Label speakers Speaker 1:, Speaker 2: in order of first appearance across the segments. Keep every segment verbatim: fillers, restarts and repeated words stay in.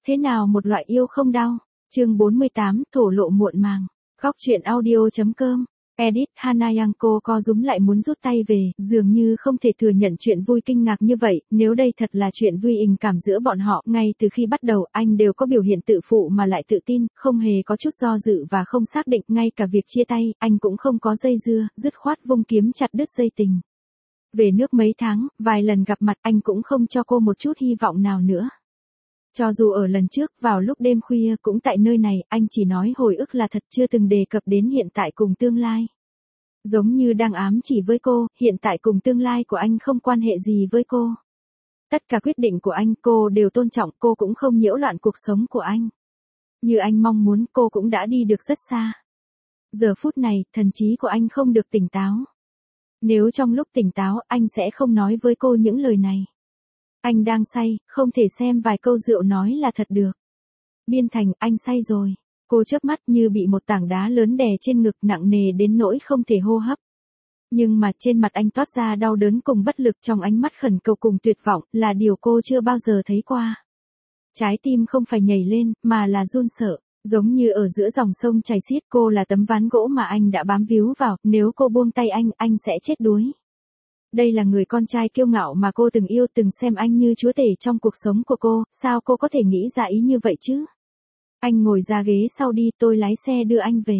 Speaker 1: Thế nào một loại yêu không đau? Chương bốn mươi tám, thổ lộ muộn màng. Góc truyện audio.com. Edit Hanayanko co rúm lại muốn rút tay về, dường như không thể thừa nhận chuyện vui kinh ngạc như vậy, nếu đây thật là chuyện vui tình cảm giữa bọn họ, ngay từ khi bắt đầu anh đều có biểu hiện tự phụ mà lại tự tin, không hề có chút do dự và không xác định, ngay cả việc chia tay, anh cũng không có dây dưa, dứt khoát vung kiếm chặt đứt dây tình. Về nước mấy tháng, vài lần gặp mặt anh cũng không cho cô một chút hy vọng nào nữa. Cho dù ở lần trước, vào lúc đêm khuya cũng tại nơi này, anh chỉ nói hồi ức là thật, chưa từng đề cập đến hiện tại cùng tương lai. Giống như đang ám chỉ với cô, hiện tại cùng tương lai của anh không quan hệ gì với cô. Tất cả quyết định của anh cô đều tôn trọng, cô cũng không nhiễu loạn cuộc sống của anh. Như anh mong muốn, cô cũng đã đi được rất xa. Giờ phút này, thần trí của anh không được tỉnh táo. Nếu trong lúc tỉnh táo, anh sẽ không nói với cô những lời này. Anh đang say, không thể xem vài câu rượu nói là thật được. Biên Thành, anh say rồi. Cô chớp mắt như bị một tảng đá lớn đè trên ngực, nặng nề đến nỗi không thể hô hấp. Nhưng mà trên mặt anh toát ra đau đớn cùng bất lực, trong ánh mắt khẩn cầu cùng tuyệt vọng, là điều cô chưa bao giờ thấy qua. Trái tim không phải nhảy lên, mà là run sợ, giống như ở giữa dòng sông chảy xiết. Cô là tấm ván gỗ mà anh đã bám víu vào, nếu cô buông tay anh, anh sẽ chết đuối. Đây là người con trai kiêu ngạo mà cô từng yêu, từng xem anh như chúa tể trong cuộc sống của cô, sao cô có thể nghĩ ra ý như vậy chứ? Anh ngồi ra ghế sau đi, tôi lái xe đưa anh về.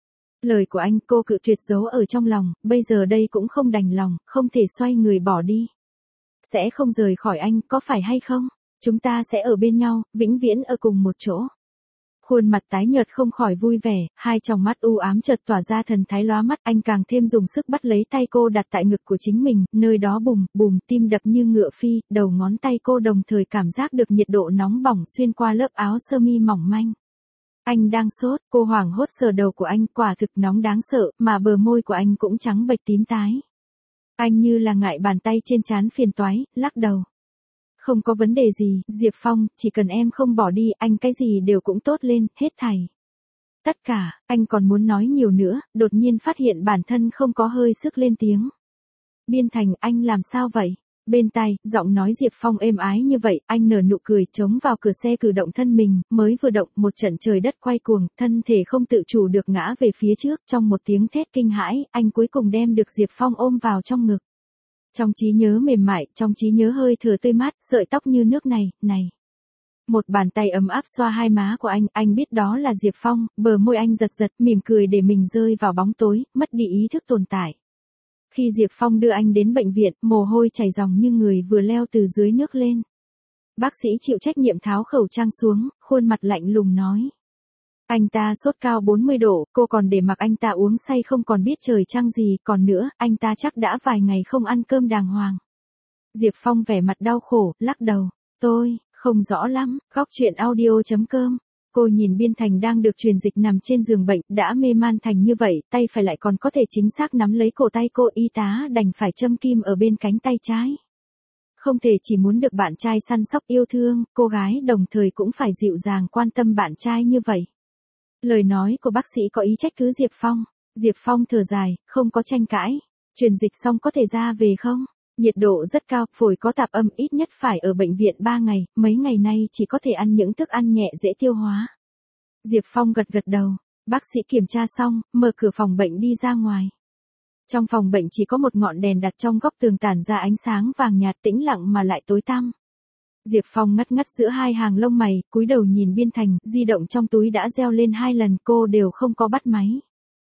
Speaker 1: Lời của anh cô cự tuyệt giấu ở trong lòng, bây giờ đây cũng không đành lòng, không thể xoay người bỏ đi. Sẽ không rời khỏi anh, có phải hay không? Chúng ta sẽ ở bên nhau, vĩnh viễn ở cùng một chỗ. Khuôn mặt tái nhợt không khỏi vui vẻ, hai tròng mắt u ám chợt tỏa ra thần thái lóa mắt, anh càng thêm dùng sức bắt lấy tay cô đặt tại ngực của chính mình, nơi đó bùm, bùm, tim đập như ngựa phi, đầu ngón tay cô đồng thời cảm giác được nhiệt độ nóng bỏng xuyên qua lớp áo sơ mi mỏng manh. Anh đang sốt, cô hoảng hốt sờ đầu của anh, quả thực nóng đáng sợ, mà bờ môi của anh cũng trắng bệch tím tái. Anh như là ngại bàn tay trên trán phiền toái, lắc đầu. Không có vấn đề gì, Diệp Phong, chỉ cần em không bỏ đi, anh cái gì đều cũng tốt lên, hết thảy. Tất cả, anh còn muốn nói nhiều nữa, đột nhiên phát hiện bản thân không có hơi sức lên tiếng. Biên Thành, anh làm sao vậy? Bên tai, giọng nói Diệp Phong êm ái như vậy, anh nở nụ cười, chống vào cửa xe cử động thân mình, mới vừa động, một trận trời đất quay cuồng, thân thể không tự chủ được ngã về phía trước, trong một tiếng thét kinh hãi, anh cuối cùng đem được Diệp Phong ôm vào trong ngực. Trong trí nhớ mềm mại, trong trí nhớ hơi thở tươi mát, sợi tóc như nước này, này. Một bàn tay ấm áp xoa hai má của anh, anh biết đó là Diệp Phong, bờ môi anh giật giật, mỉm cười để mình rơi vào bóng tối, mất đi ý thức tồn tại. Khi Diệp Phong đưa anh đến bệnh viện, mồ hôi chảy ròng như người vừa leo từ dưới nước lên. Bác sĩ chịu trách nhiệm tháo khẩu trang xuống, khuôn mặt lạnh lùng nói. Anh ta sốt cao bốn mươi độ, cô còn để mặc anh ta uống say không còn biết trời trăng gì, còn nữa, anh ta chắc đã vài ngày không ăn cơm đàng hoàng. Diệp Phong vẻ mặt đau khổ, lắc đầu, tôi, không rõ lắm, góc truyện audio.com. Cô nhìn Biên Thành đang được truyền dịch nằm trên giường bệnh, đã mê man thành như vậy, tay phải lại còn có thể chính xác nắm lấy cổ tay cô, y tá đành phải châm kim ở bên cánh tay trái. Không thể chỉ muốn được bạn trai săn sóc yêu thương, cô gái đồng thời cũng phải dịu dàng quan tâm bạn trai như vậy. Lời nói của bác sĩ có ý trách cứ Diệp Phong. Diệp Phong thở dài, không có tranh cãi. Truyền dịch xong có thể ra về không? Nhiệt độ rất cao, phổi có tạp âm, ít nhất phải ở bệnh viện ba ngày, mấy ngày nay chỉ có thể ăn những thức ăn nhẹ dễ tiêu hóa. Diệp Phong gật gật đầu. Bác sĩ kiểm tra xong, mở cửa phòng bệnh đi ra ngoài. Trong phòng bệnh chỉ có một ngọn đèn đặt trong góc tường tản ra ánh sáng vàng nhạt, tĩnh lặng mà lại tối tăm. Diệp Phong ngắt ngắt giữa hai hàng lông mày, cúi đầu nhìn Biên Thành, di động trong túi đã reo lên hai lần, cô đều không có bắt máy.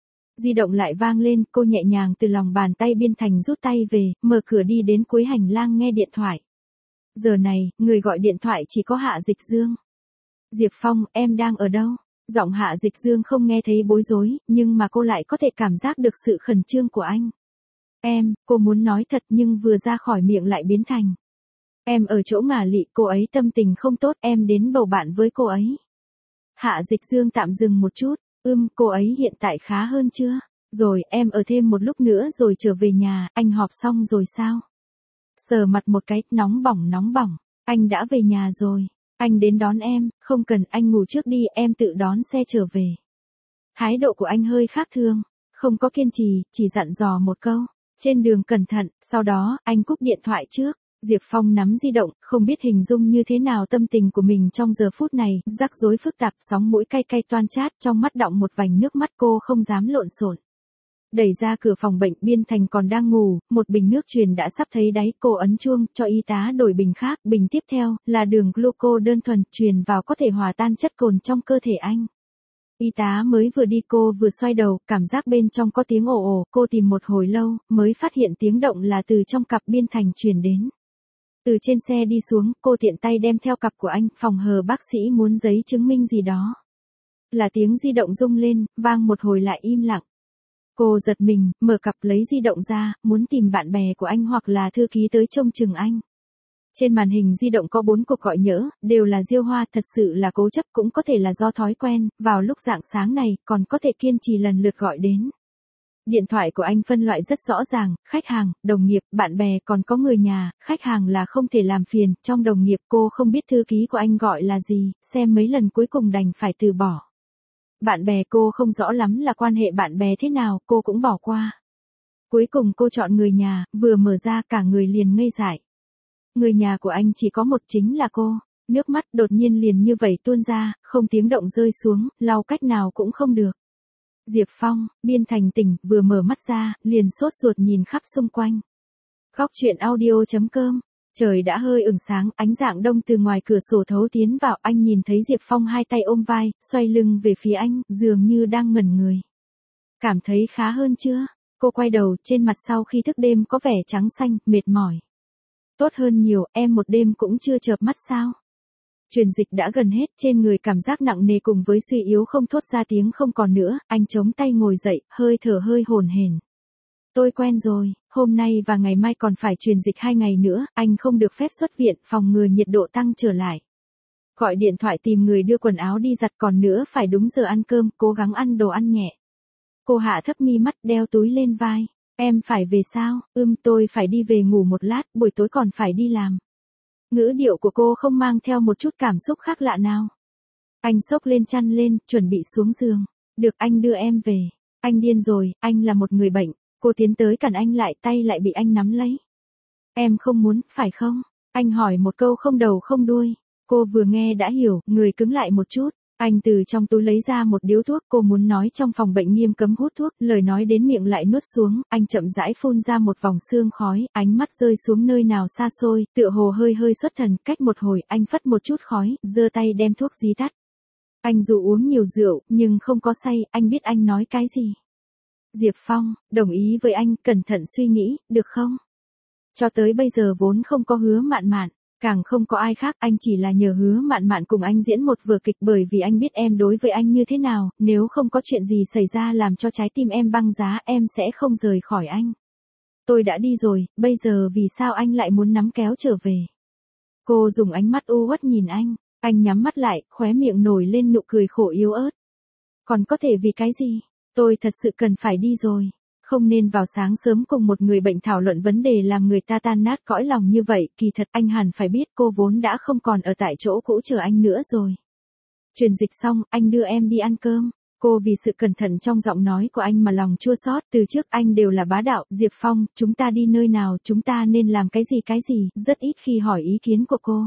Speaker 1: Di động lại vang lên, cô nhẹ nhàng từ lòng bàn tay Biên Thành rút tay về, mở cửa đi đến cuối hành lang nghe điện thoại. Giờ này, người gọi điện thoại chỉ có Hạ Dịch Dương. Diệp Phong, em đang ở đâu? Giọng Hạ Dịch Dương không nghe thấy bối rối, nhưng mà cô lại có thể cảm giác được sự khẩn trương của anh. Em, cô muốn nói thật nhưng vừa ra khỏi miệng lại biến thành. Em ở chỗ Ngả Lị, cô ấy tâm tình không tốt, em đến bầu bạn với cô ấy. Hạ Dịch Dương tạm dừng một chút, ưm, cô ấy hiện tại khá hơn chưa? Rồi, em ở thêm một lúc nữa rồi trở về nhà, anh họp xong rồi sao? Sờ mặt một cái, nóng bỏng nóng bỏng, anh đã về nhà rồi. Anh đến đón em, không cần, anh ngủ trước đi, em tự đón xe trở về. Thái độ của anh hơi khác thường, không có kiên trì, chỉ dặn dò một câu. Trên đường cẩn thận, sau đó, anh cúp điện thoại trước. Diệp Phong nắm di động, không biết hình dung như thế nào tâm tình của mình trong giờ phút này, rắc rối phức tạp, sóng mũi cay cay toan chát, trong mắt đọng một vành nước mắt cô không dám lộn xộn. Đẩy ra cửa phòng bệnh, Biên Thành còn đang ngủ, một bình nước truyền đã sắp thấy đáy, cô ấn chuông, cho y tá đổi bình khác, bình tiếp theo, là đường gluco đơn thuần, truyền vào có thể hòa tan chất cồn trong cơ thể anh. Y tá mới vừa đi cô vừa xoay đầu, cảm giác bên trong có tiếng ồ ồ, cô tìm một hồi lâu, mới phát hiện tiếng động là từ trong cặp Biên Thành truyền đến. Từ trên xe đi xuống, cô tiện tay đem theo cặp của anh, phòng hờ bác sĩ muốn giấy chứng minh gì đó. Là tiếng di động rung lên, vang một hồi lại im lặng. Cô giật mình, mở cặp lấy di động ra, muốn tìm bạn bè của anh hoặc là thư ký tới trông chừng anh. Trên màn hình di động có bốn cuộc gọi nhỡ, đều là Diêu Hoa, thật sự là cố chấp, cũng có thể là do thói quen, vào lúc rạng sáng này, còn có thể kiên trì lần lượt gọi đến. Điện thoại của anh phân loại rất rõ ràng, khách hàng, đồng nghiệp, bạn bè, còn có người nhà, khách hàng là không thể làm phiền, trong đồng nghiệp cô không biết thư ký của anh gọi là gì, xem mấy lần cuối cùng đành phải từ bỏ. Bạn bè cô không rõ lắm là quan hệ bạn bè thế nào, cô cũng bỏ qua. Cuối cùng cô chọn người nhà, vừa mở ra cả người liền ngây dại. Người nhà của anh chỉ có một, chính là cô. Nước mắt đột nhiên liền như vậy tuôn ra, không tiếng động rơi xuống, lau cách nào cũng không được. Diệp Phong, Biên Thành tỉnh, vừa mở mắt ra, liền sốt ruột nhìn khắp xung quanh. Góc truyện audio chấm com. Trời đã hơi ửng sáng, ánh rạng đông từ ngoài cửa sổ thấu tiến vào, anh nhìn thấy Diệp Phong hai tay ôm vai, xoay lưng về phía anh, dường như đang ngẩn người. Cảm thấy khá hơn chưa? Cô quay đầu, trên mặt sau khi thức đêm có vẻ trắng xanh, mệt mỏi. Tốt hơn nhiều, em một đêm cũng chưa chợp mắt sao? Truyền dịch đã gần hết, trên người cảm giác nặng nề cùng với suy yếu không thốt ra tiếng không còn nữa, anh chống tay ngồi dậy, hơi thở hơi hổn hển. Tôi quen rồi, hôm nay và ngày mai còn phải truyền dịch hai ngày nữa, anh không được phép xuất viện, phòng ngừa nhiệt độ tăng trở lại. Gọi điện thoại tìm người đưa quần áo đi giặt, còn nữa phải đúng giờ ăn cơm, cố gắng ăn đồ ăn nhẹ. Cô hạ thấp mi mắt, đeo túi lên vai. Em phải về sao? Ưm, tôi phải đi về ngủ một lát, buổi tối còn phải đi làm. Ngữ điệu của cô không mang theo một chút cảm xúc khác lạ nào. Anh xốc lên chăn lên, chuẩn bị xuống giường. Được, anh đưa em về. Anh điên rồi, anh là một người bệnh. Cô tiến tới cản anh lại, tay lại bị anh nắm lấy. Em không muốn, phải không? Anh hỏi một câu không đầu không đuôi. Cô vừa nghe đã hiểu, người cứng lại một chút. Anh từ trong túi lấy ra một điếu thuốc, cô muốn nói trong phòng bệnh nghiêm cấm hút thuốc, lời nói đến miệng lại nuốt xuống, anh chậm rãi phun ra một vòng sương khói, ánh mắt rơi xuống nơi nào xa xôi, tựa hồ hơi hơi xuất thần, cách một hồi, anh phất một chút khói, giơ tay đem thuốc dí tắt. Anh dù uống nhiều rượu, nhưng không có say, anh biết anh nói cái gì. Diệp Phong, đồng ý với anh, cẩn thận suy nghĩ, được không? Cho tới bây giờ vốn không có Hứa Mạn Mạn. Càng không có ai khác, anh chỉ là nhờ Hứa Mạn Mạn cùng anh diễn một vở kịch, bởi vì anh biết em đối với anh như thế nào, nếu không có chuyện gì xảy ra làm cho trái tim em băng giá, em sẽ không rời khỏi anh. Tôi đã đi rồi, bây giờ vì sao anh lại muốn nắm kéo trở về? Cô dùng ánh mắt u uất nhìn anh, anh nhắm mắt lại, khóe miệng nổi lên nụ cười khổ yếu ớt. Còn có thể vì cái gì? Tôi thật sự cần phải đi rồi. Không nên vào sáng sớm cùng một người bệnh thảo luận vấn đề làm người ta tan nát cõi lòng như vậy, kỳ thật anh hẳn phải biết cô vốn đã không còn ở tại chỗ cũ chờ anh nữa rồi. Truyền dịch xong, anh đưa em đi ăn cơm. Cô vì sự cẩn thận trong giọng nói của anh mà lòng chua xót, từ trước anh đều là bá đạo, Diệp Phong, chúng ta đi nơi nào, chúng ta nên làm cái gì cái gì, rất ít khi hỏi ý kiến của cô.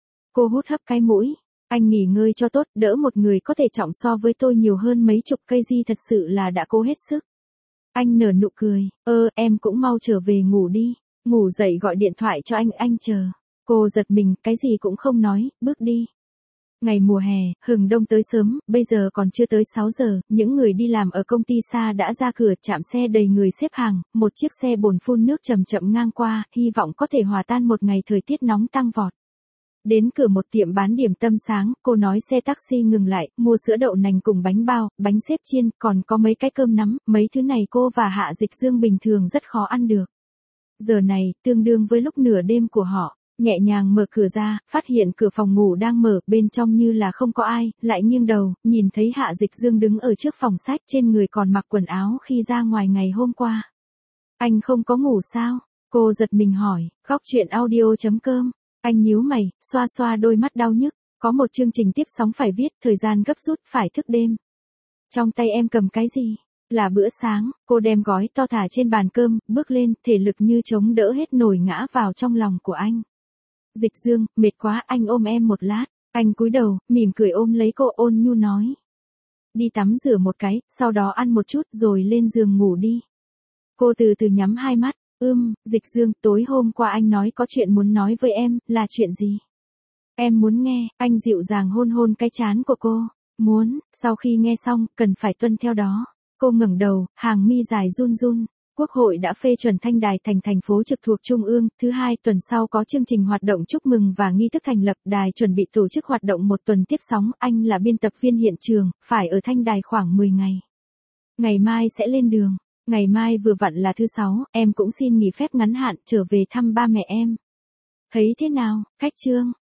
Speaker 1: Cô hút hấp cái mũi. Anh nghỉ ngơi cho tốt, đỡ một người có thể trọng so với tôi nhiều hơn mấy chục cây gì, thật sự là đã cố hết sức. Anh nở nụ cười, ơ, em cũng mau trở về ngủ đi. Ngủ dậy gọi điện thoại cho anh, anh chờ. Cô giật mình, cái gì cũng không nói, bước đi. Ngày mùa hè, hừng đông tới sớm, bây giờ còn chưa tới sáu giờ, những người đi làm ở công ty xa đã ra cửa, trạm xe đầy người xếp hàng, một chiếc xe bồn phun nước chậm chậm ngang qua, hy vọng có thể hòa tan một ngày thời tiết nóng tăng vọt. Đến cửa một tiệm bán điểm tâm sáng, cô nói xe taxi ngừng lại, mua sữa đậu nành cùng bánh bao, bánh xếp chiên, còn có mấy cái cơm nắm, mấy thứ này cô và Hạ Dịch Dương bình thường rất khó ăn được. Giờ này, tương đương với lúc nửa đêm của họ, nhẹ nhàng mở cửa ra, phát hiện cửa phòng ngủ đang mở, bên trong như là không có ai, lại nghiêng đầu, nhìn thấy Hạ Dịch Dương đứng ở trước phòng sách, trên người còn mặc quần áo khi ra ngoài ngày hôm qua. Anh không có ngủ sao? Cô giật mình hỏi, góc truyện audio chấm com. Anh nhíu mày, xoa xoa đôi mắt đau nhức, có một chương trình tiếp sóng phải viết, thời gian gấp rút, phải thức đêm. Trong tay em cầm cái gì? Là bữa sáng, cô đem gói to thả trên bàn cơm, bước lên, thể lực như chống đỡ hết nổi ngã vào trong lòng của anh. Dịch Dương, mệt quá, anh ôm em một lát. Anh cúi đầu, mỉm cười ôm lấy cô, ôn nhu nói. Đi tắm rửa một cái, sau đó ăn một chút rồi lên giường ngủ đi. Cô từ từ nhắm hai mắt. Ưm, Dịch Dương, tối hôm qua anh nói có chuyện muốn nói với em, là chuyện gì? Em muốn nghe. Anh dịu dàng hôn hôn cái trán của cô. Muốn, sau khi nghe xong, cần phải tuân theo đó. Cô ngẩng đầu, hàng mi dài run run. Quốc hội đã phê chuẩn Thanh Đài thành thành phố trực thuộc Trung ương, thứ hai tuần sau có chương trình hoạt động chúc mừng và nghi thức thành lập. Đài chuẩn bị tổ chức hoạt động một tuần tiếp sóng, anh là biên tập viên hiện trường, phải ở Thanh Đài khoảng mười ngày. Ngày mai sẽ lên đường. Ngày mai vừa vặn là thứ sáu, em cũng xin nghỉ phép ngắn hạn trở về thăm ba mẹ em. Thấy thế nào, Khách Trương?